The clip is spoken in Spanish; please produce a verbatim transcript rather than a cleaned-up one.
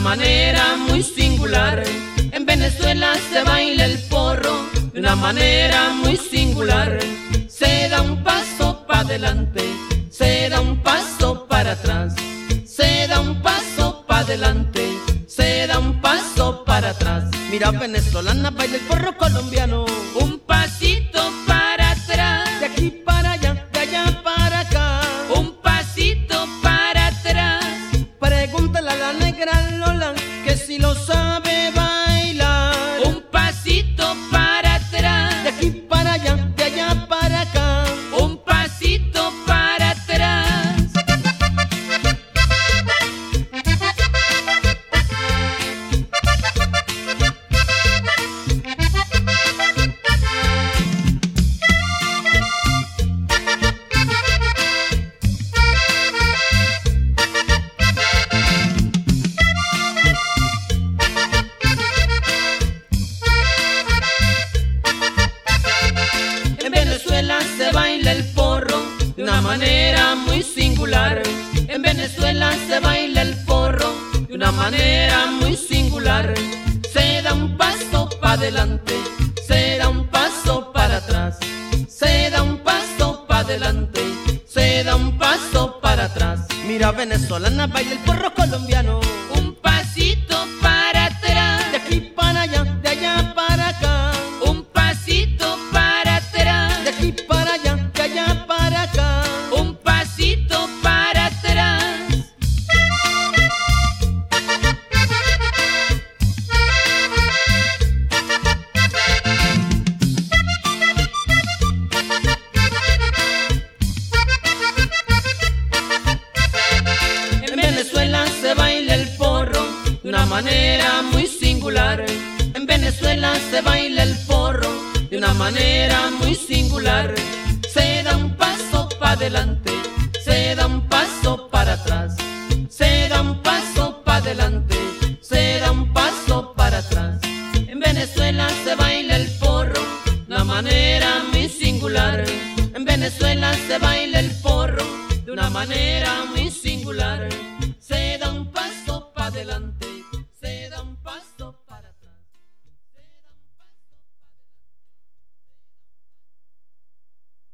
manera muy singular. En Venezuela se baila el porro de una manera muy singular. Se da un paso para adelante, se da un paso para atrás, se da un paso para adelante, se da un paso para atrás. Mira, venezolana baila el porro colombiano. Un pasito para atrás, de aquí para allá, de allá para acá. un pasito para atrás. Pregúntale a la negra Lola que si lo sabe bailar. Un pasito para atrás, De aquí para allá, de allá para acá. un pasito para atrás. En Venezuela se baila el porro de una manera muy singular. En Venezuela se baila el porro de una manera muy singular. Se da un paso para adelante, se da un paso para atrás, se da un paso para adelante, se da un paso para atrás. Mira, venezolana baila el porro colombiano. Un pasito para atrás, De aquí para allá, de allá para acá. un pasito para atrás, De aquí para allá, de allá para acá. un pasito para atrás. En Venezuela se baila el porro de una manera muy singular. En Venezuela se baila el porro de una manera muy singular. Se da un paso para adelante,